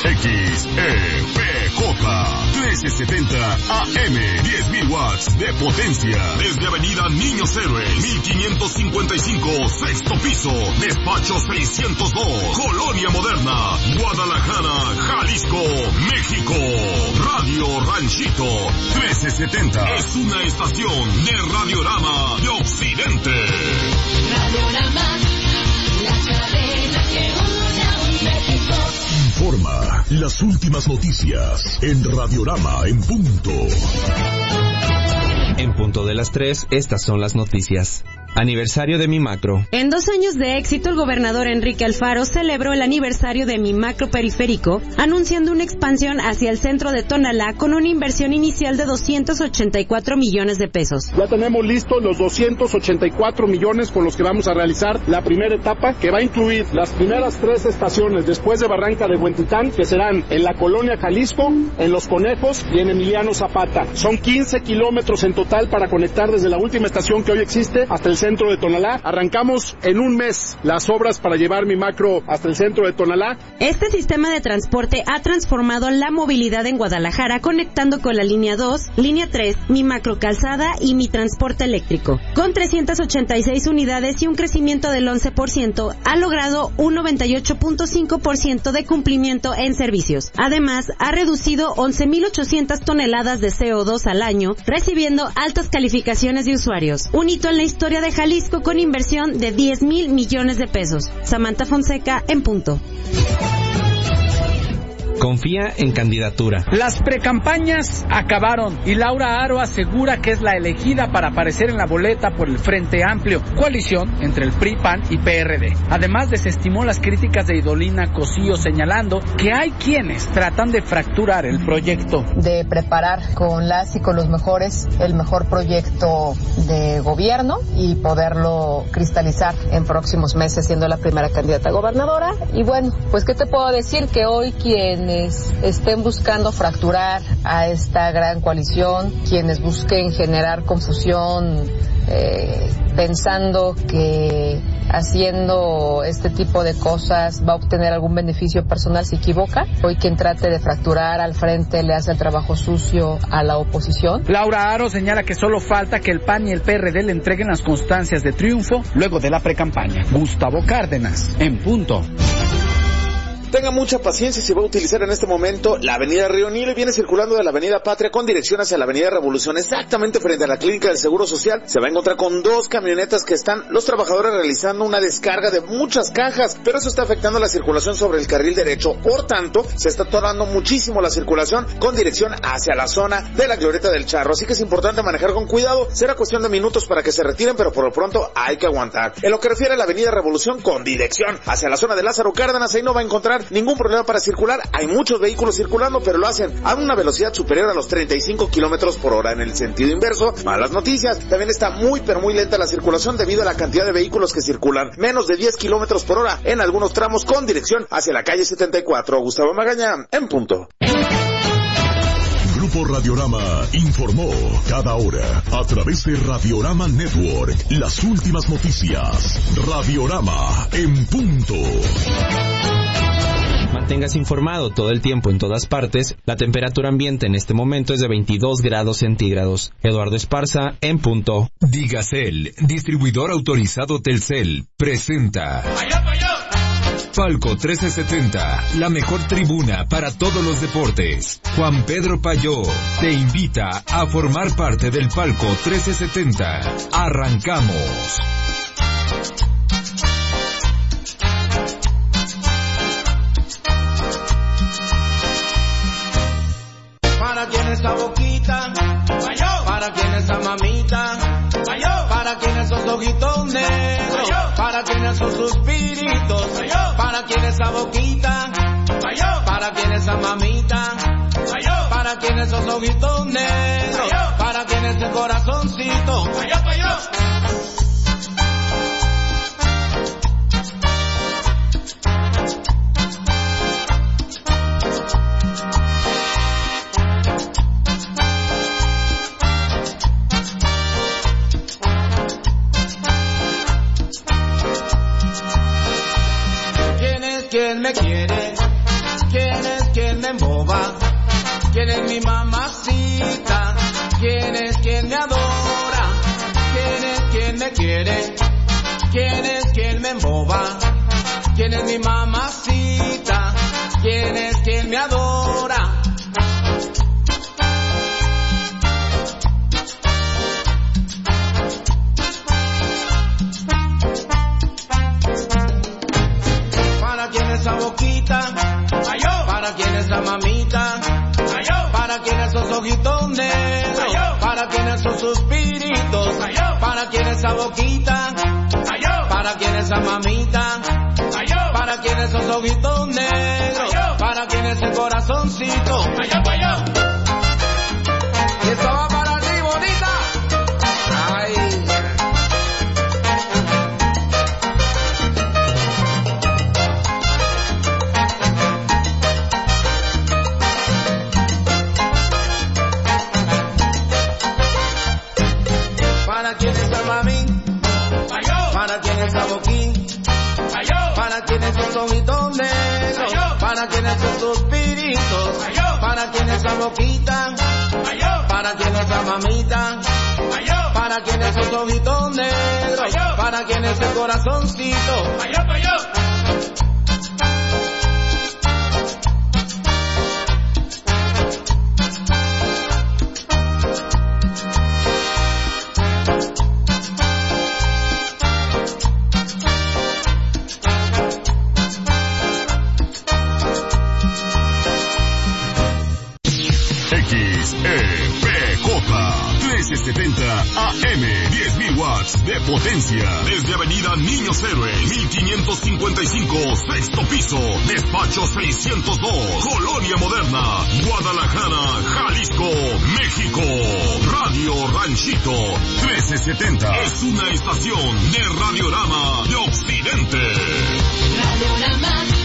XEPJ 1370 AM, 10.000 watts de potencia. Desde Avenida Niños Héroes, 1555, sexto piso, despacho 602, Colonia Moderna, Guadalajara, Jalisco, México. Radio Ranchito 1370 es una estación de Radiorama de Occidente. Radiorama, la cadena que une a México. Informa las últimas noticias en Radiorama en punto. En punto de las 3, estas son las noticias. Aniversario de Mi Macro. En 2 años de éxito, el gobernador Enrique Alfaro celebró el aniversario de Mi Macro Periférico, anunciando una expansión hacia el centro de Tonalá con una inversión inicial de 284 millones de pesos. Ya tenemos listos los 284 millones con los que vamos a realizar la primera etapa, que va a incluir las primeras 3 estaciones después de Barranca de Huentitán, que serán en la Colonia Jalisco, en Los Conejos y en Emiliano Zapata. Son 15 kilómetros en total para conectar desde la última estación que hoy existe hasta el centro de Tonalá. Arrancamos en un mes las obras para llevar Mi Macro hasta el centro de Tonalá. Este sistema de transporte ha transformado la movilidad en Guadalajara, conectando con la línea 2, línea 3, Mi Macro Calzada y Mi Transporte Eléctrico. Con 386 unidades y un crecimiento del 11%, ha logrado un 98.5% de cumplimiento en servicios. Además, ha reducido 11.800 toneladas de CO2 al año, recibiendo altas calificaciones de usuarios. Un hito en la historia de Jalisco con inversión de 10,000 millones de pesos. Samantha Fonseca, en punto. Confía en candidatura. Las precampañas acabaron y Laura Aro asegura que es la elegida para aparecer en la boleta por el Frente Amplio, coalición entre el PRI, PAN y PRD. Además, desestimó las críticas de Idolina Cosío, señalando que hay quienes tratan de fracturar el proyecto. De preparar con las y con los mejores el mejor proyecto de gobierno y poderlo cristalizar en próximos meses siendo la primera candidata a gobernadora. Y bueno, pues ¿qué te puedo decir? Que hoy quienes estén buscando fracturar a esta gran coalición, quienes busquen generar confusión, pensando que haciendo este tipo de cosas va a obtener algún beneficio personal, se equivoca. Hoy quien trate de fracturar al frente le hace el trabajo sucio a la oposición. Laura Aro señala que solo falta que el PAN y el PRD le entreguen las constancias de triunfo luego de la precampaña. Gustavo Cárdenas, en punto. Tenga mucha paciencia, se va a utilizar en este momento la avenida Río Nilo y viene circulando de la avenida Patria con dirección hacia la avenida Revolución, exactamente frente a la clínica del Seguro Social. Se va a encontrar con 2 camionetas que están los trabajadores realizando una descarga de muchas cajas, pero eso está afectando la circulación sobre el carril derecho. Por tanto, se está atorando muchísimo la circulación con dirección hacia la zona de la Glorieta del Charro, así que es importante manejar con cuidado. Será cuestión de minutos para que se retiren, pero por lo pronto hay que aguantar. En lo que refiere a la avenida Revolución con dirección hacia la zona de Lázaro Cárdenas, ahí no va a encontrar ningún problema para circular. Hay muchos vehículos circulando, pero lo hacen a una velocidad superior a los 35 kilómetros por hora. En el sentido inverso, malas noticias, también está muy pero muy lenta la circulación debido a la cantidad de vehículos que circulan, menos de 10 kilómetros por hora en algunos tramos con dirección hacia la calle 74. Gustavo Magaña, en punto. Grupo Radiorama informó cada hora a través de Radiorama Network las últimas noticias. Radiorama en punto. Manténgase informado todo el tiempo en todas partes. La temperatura ambiente en este momento es de 22 grados centígrados. Eduardo Esparza, en punto. Digacel, distribuidor autorizado Telcel, presenta Palco 1370, la mejor tribuna para todos los deportes. Juan Pedro Payó te invita a formar parte del Palco 1370. Arrancamos. Para quien esa boquita, para quien esa mamita, para quien esos ojitos negros, para quien esos suspiritos, para quien esa boquita, para quien esa mamita, para quien esos ojitos negros, para quien ese corazoncito. ¿Quién me quiere? ¿Quién es quien ¿Quién es mi mamacita? ¿Quién es quien me adora? ¿Quién es quien me quiere? ¿Quién es quien me emboba? ¿Quién es mi mamacita? ¿Quién es quien me adora? ¿Para quién esa boquita? ¿Para quién esa mamita? ¿Para quién esos ojitos negros? ¿Para quién esos suspiritos? ¿Para quién esa boquita? ¿Para quién esa mamita? ¿Para quién esos ojitos negros? ¿Para quién ese corazoncito? Y esto va para ti, bonita. Ay. ¿Para quién esa mami? ¿Para quién esa boquín? ¿Para quién esos ojitos negros? ¿Para quién esos suspiritos? ¿Para quién esa boquita? ¿Para quién esa mamita? ¿Para quién esos ojitos negros? ¿Para quién ese corazoncito? XEPJ 1370 AM, 10.000 watts de potencia. Desde Avenida Niños Héroes, 1555, sexto piso, despacho 602, Colonia Moderna, Guadalajara, Jalisco, México. Radio Ranchito 1370 es una estación de Radiorama de Occidente. Radiorama.